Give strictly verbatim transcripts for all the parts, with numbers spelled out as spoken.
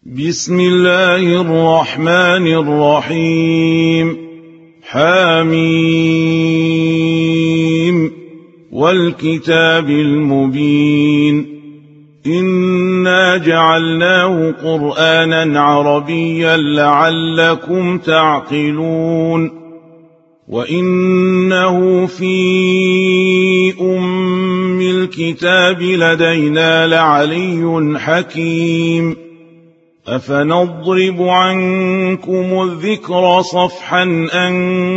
بسم الله الرحمن الرحيم. حميم والكتاب المبين. إنا جعلناه قرآنا عربيا لعلكم تعقلون. وإنه في أم الكتاب لدينا لعلي حكيم. أفنضرب عنكم الذكر صفحا أن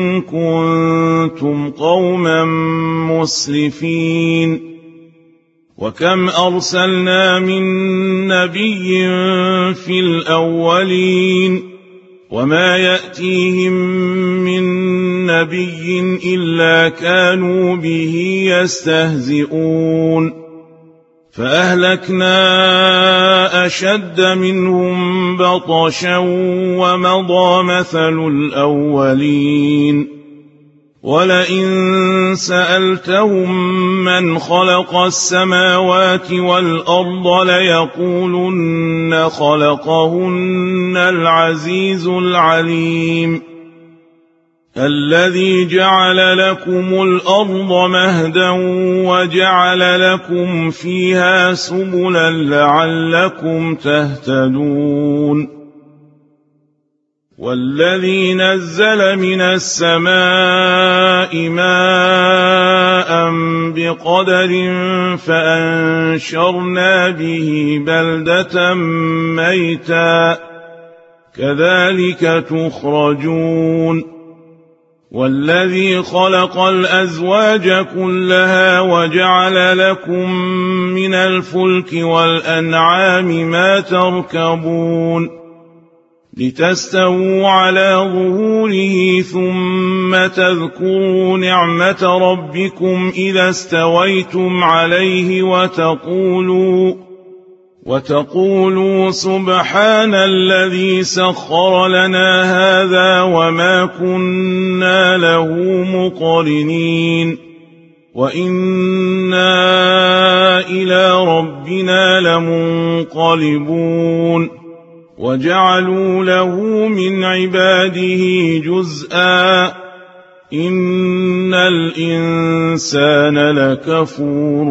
كنتم قوما مسرفين. وكم أرسلنا من نبي في الأولين وما يأتيهم من نبي إلا كانوا به يستهزئون. فأهلكنا أشد منهم بطشا ومضى مثل الأولين. ولئن سألتهم من خلق السماوات والأرض ليقولن خلقهن العزيز العليم. الذي جعل لكم الأرض مهدا وجعل لكم فيها سبلا لعلكم تهتدون. والذي نزل من السماء ماء بقدر فأنشرنا به بلدة ميتا كذلك تخرجون. والذي خلق الأزواج كلها وجعل لكم من الفلك والأنعام ما تركبون لتستووا على ظهوره ثم تذكروا نعمة ربكم إذا استويتم عليه وتقولوا وتقولوا سبحان الذي سخر لنا هذا وما كنا له مقرنين وإنا إلى ربنا لمنقلبون. وجعلوا له من عباده جزءا إن الإنسان لكفور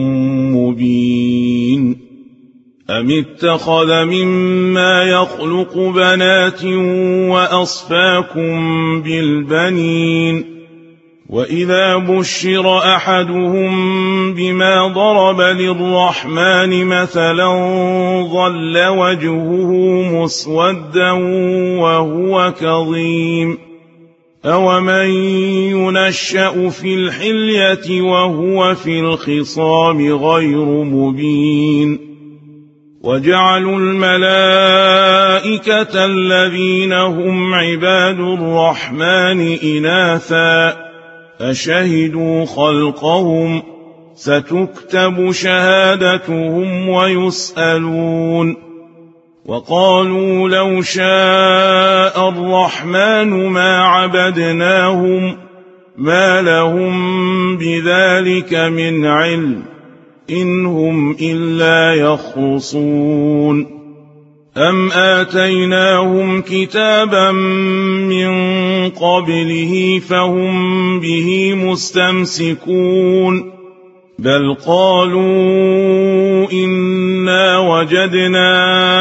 مبين. أم اتخذ مما يخلق بنات وأصفاكم بالبنين. وإذا بشر أحدهم بما ضرب للرحمن مثلا ظل وجهه مسودا وهو كظيم. أومن ينشأ في الحلية وهو في الخصام غير مبين. وجعلوا الملائكة الذين هم عباد الرحمن إناثا أشهدوا خلقهم ستكتب شهادتهم ويسألون. وقالوا لو شاء الرحمن ما عبدناهم ما لهم بذلك من علم إن هم إلا يخرصون. أم آتيناهم كتابا من قبله فهم به مستمسكون. بل قالوا إنا وجدنا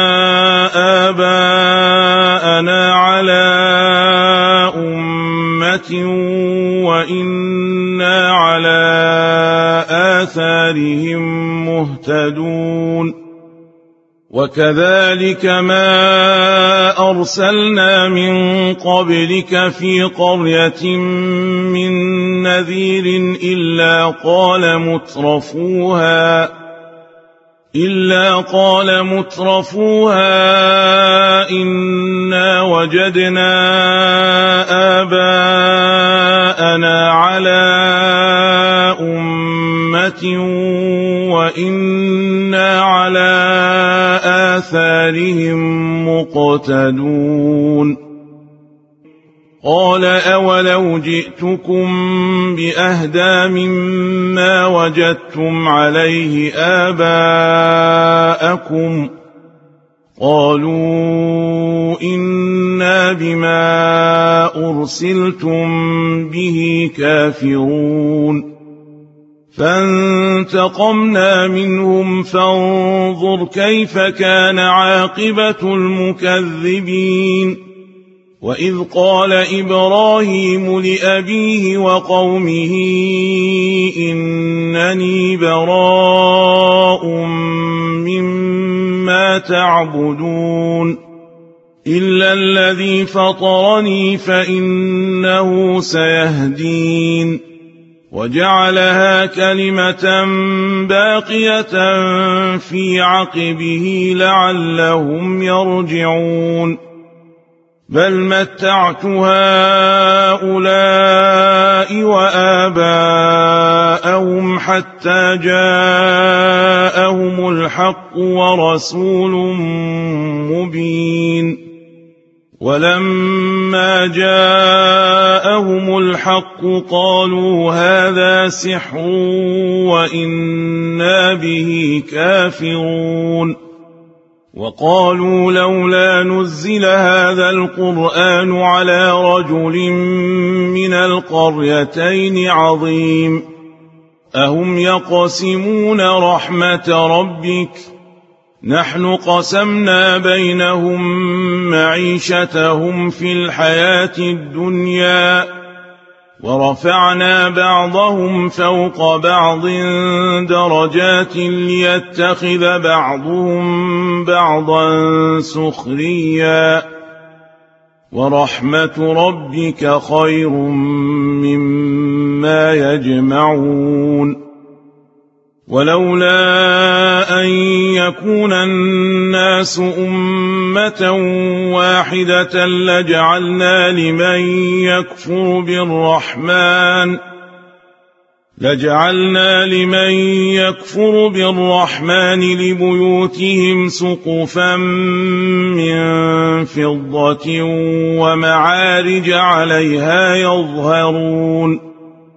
آباءنا على أمة وإنا على آثارهم مهتدون. وكذلك ما أرسلنا من قبلك في قرية من نذير إلا قال مترفوها إلا قال مترفوها إنا وجدنا آباءنا على أمة وإنا على آثارهم مقتدون. قال أولو جئتكم بأهدى مما وجدتم عليه آباءكم قالوا إنا بما أرسلتم به كافرون فانتقمنا منهم فانظر كيف كان عاقبة المكذبين وإذ قال إبراهيم لأبيه وقومه إنني براء مما تعبدون إلا الذي فطرني فإنه سيهدين وجعلها كلمة باقية في عقبه لعلهم يرجعون بل متعت هؤلاء وآباءهم حتى جاءهم الحق ورسول مبين ولما جاءهم الحق قالوا هذا سحر وإنا به كافرون وقالوا لولا نزل هذا القرآن على رجل من القريتين عظيم أهم يقسمون رحمة ربك نحن قسمنا بينهم معيشتهم في الحياة الدنيا ورفعنا بعضهم فوق بعض درجات ليتخذ بعضهم بعضا سخريا ورحمة ربك خير مما يجمعون ولولا أن يكون الناس أمة واحدة لجعلنا لمن يكفر بالرحمن لجعلنا لمن يكفر بالرحمن لبيوتهم سقفا من فضة ومعارج عليها يظهرون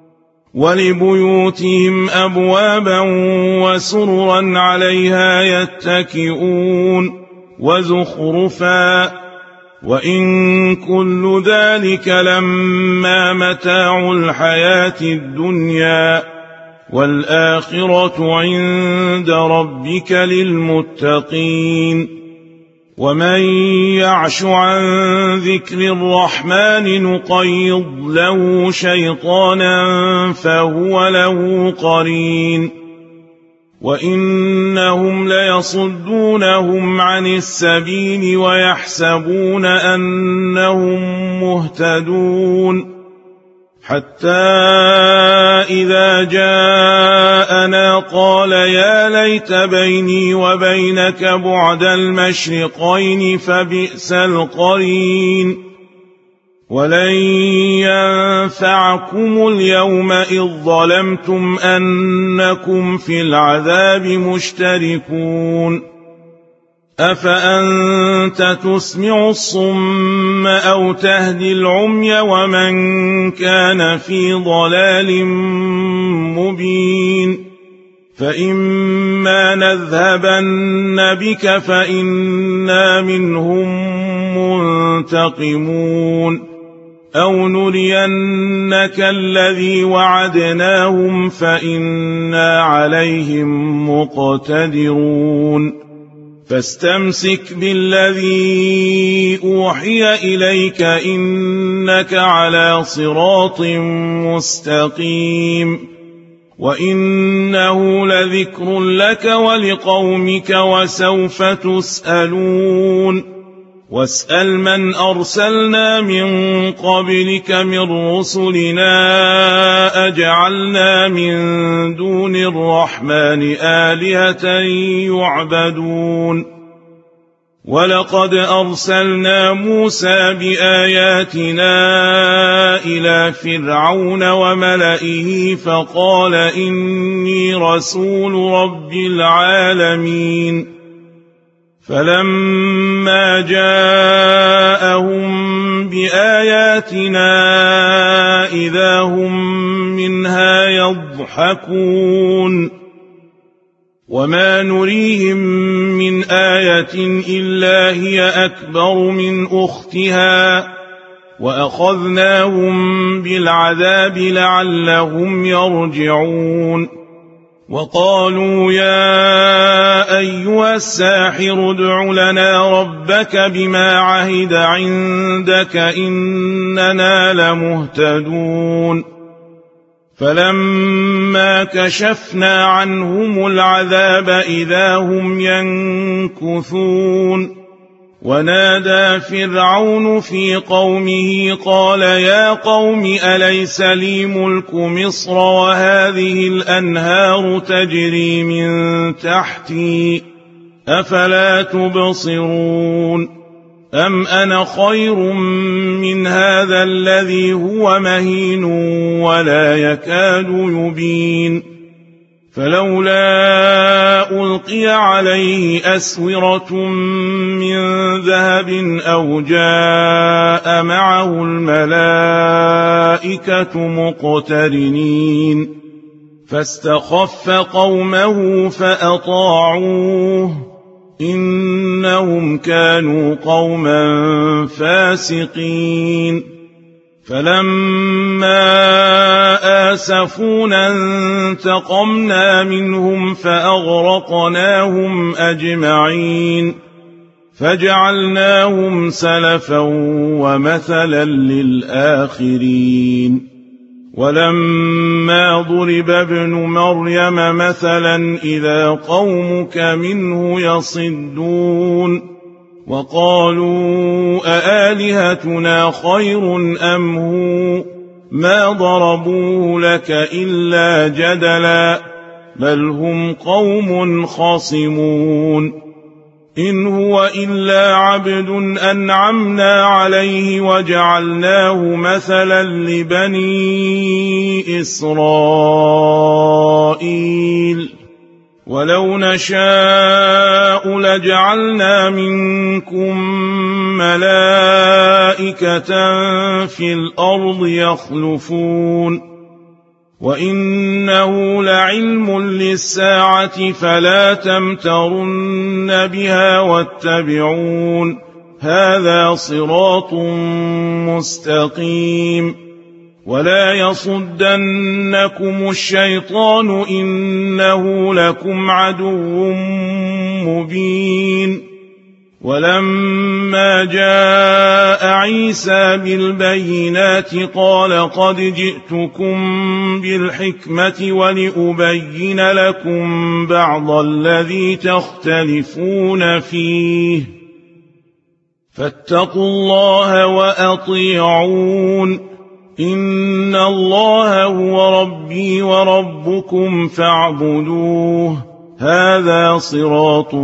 ولبيوتهم أبوابا وسررا عليها يتكئون وزخرفا وإن كل ذلك لما متاع الحياة الدنيا والآخرة عند ربك للمتقين ومن يعش عن ذكر الرحمن نقيض له شيطانا فهو له قرين وإنهم ليصدونهم عن السبيل ويحسبون أنهم مهتدون حتى إذا جاءنا قال يا ليت بيني وبينك بعد المشرقين فبئس القرين ولن ينفعكم اليوم إذ ظلمتم أنكم في العذاب مشتركون أفأنت تسمع الصم أو تهدي العمي ومن كان في ضلال مبين فإما نذهبن بك فإنا منهم منتقمون أو نرينك الذي وعدناهم فإنا عليهم مقتدرون فاستمسك بالذي أوحي إليك إنك على صراط مستقيم وإنه لذكر لك ولقومك وسوف تسألون واسأل من أرسلنا من قبلك من رسلنا أجعلنا من دون الرحمن آلهة يعبدون ولقد أرسلنا موسى بآياتنا إلى فرعون وملئه فقال إني رسول رب العالمين فلما جاءهم بآياتنا إذا هم منها يضحكون وما نريهم من آية إلا هي أكبر من أختها وأخذناهم بالعذاب لعلهم يرجعون وقالوا يا أيها الساحر ادع لنا ربك بما عهد عندك إننا لمهتدون فلما كشفنا عنهم العذاب إذا هم ينكثون ونادى فرعون في قومه قال يا قوم أليس لي ملك مصر وهذه الأنهار تجري من تحتي أفلا تبصرون أم أنا خير من هذا الذي هو مهين ولا يكاد يبين فلولا ألقي عليه أسورة من ذهب أو جاء معه الملائكة مقترنين فاستخف قومه فأطاعوه إنهم كانوا قوما فاسقين فلما آسفونا انتقمنا منهم فأغرقناهم أجمعين فجعلناهم سلفا ومثلا للآخرين ولما ضرب ابن مريم مثلا إذا قومك منه يصدون وقالوا أآلهتنا خير أم هو ما ضربوه لك إلا جدلا بل هم قوم خصمون إن هو إلا عبد أنعمنا عليه وجعلناه مثلا لبني إسرائيل ولو نشاء لجعلنا منكم ملائكة في الأرض يخلفون وإنه لعلم للساعة فلا تمترن بها واتبعون هذا صراط مستقيم ولا يصدنكم الشيطان إنه لكم عدو مبين ولما جاء عيسى بالبينات قال قد جئتكم بالحكمة ولأبين لكم بعض الذي تختلفون فيه فاتقوا الله وأطيعون إن الله هو ربي وربكم فاعبدوه هذا صراط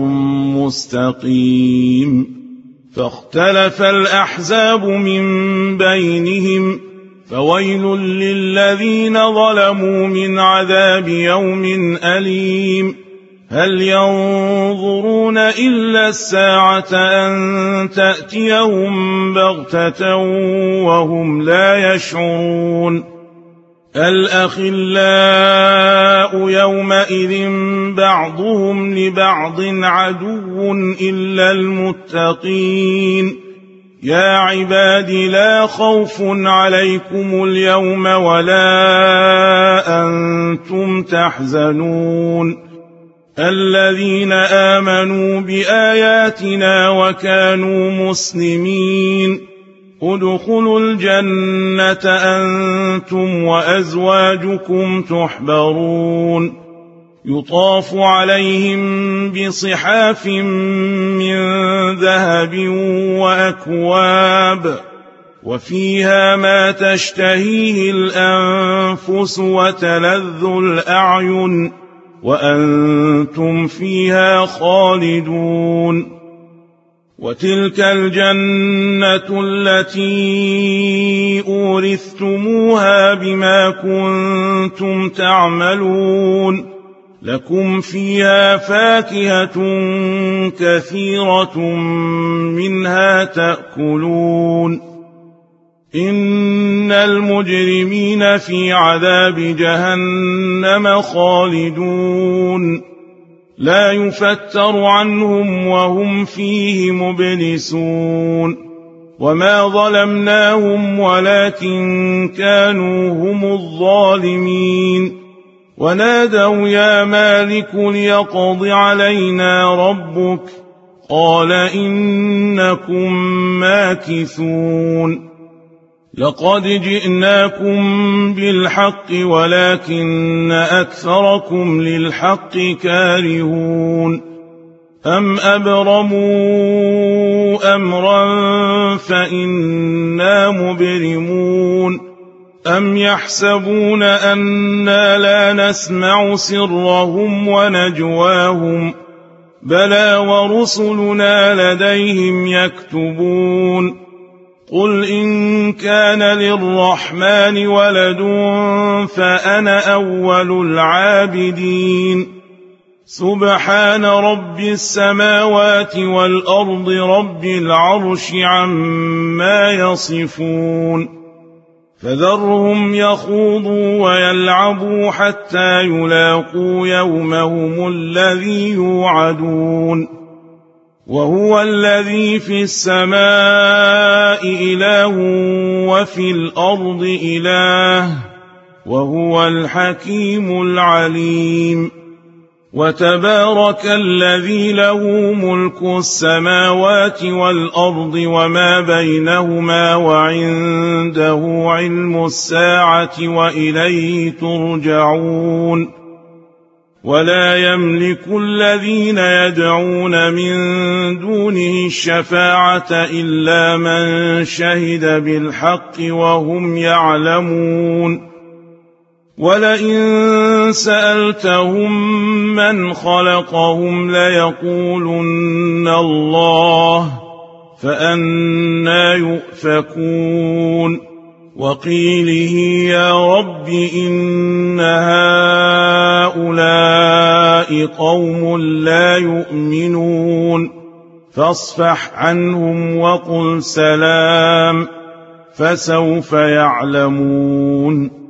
مستقيم فاختلف الأحزاب من بينهم فويل للذين ظلموا من عذاب يوم أليم هل ينظرون إلا الساعة أن تأتيهم بغتة وهم لا يشعرون الأخلاء يومئذ بعضهم لبعض عدو إلا المتقين يا عباد لا خوف عليكم اليوم ولا أنتم تحزنون الذين آمنوا بآياتنا وكانوا مسلمين ادخلوا الجنة أنتم وأزواجكم تحبرون يطاف عليهم بصحاف من ذهب وأكواب وفيها ما تشتهيه الأنفس وتلذ الأعين وأنتم فيها خالدون وتلك الجنة التي أورثتموها بما كنتم تعملون لكم فيها فاكهة كثيرة منها تأكلون إن المجرمين في عذاب جهنم خالدون لا يفتر عنهم وهم فيه مبلسون وما ظلمناهم ولكن كانوا هم الظالمين ونادوا يا مالك ليقض علينا ربك قال إنكم ماكثون لقد جئناكم بالحق ولكن أكثركم للحق كارهون أم أبرموا أمرا فإنا مبرمون أم يحسبون أنا لا نسمع سرهم ونجواهم بلى ورسلنا لديهم يكتبون قل إن كان للرحمن ولد فأنا أول العابدين سبحان رب السماوات والأرض رب العرش عما يصفون فذرهم يخوضوا ويلعبوا حتى يلاقوا يومهم الذي يوعدون وهو الذي في السماء إله وفي الأرض إله وهو الحكيم العليم وتبارك الذي له ملك السماوات والأرض وما بينهما وعنده علم الساعة وإليه ترجعون ولا يملك الذين يدعون من دونه الشفاعة إلا من شهد بالحق وهم يعلمون ولئن سألتهم من خلقهم ليقولن الله فأنى يؤفكون وقيله يا رب إن هؤلاء قوم لا يؤمنون فاصفح عنهم وقل سلام فسوف يعلمون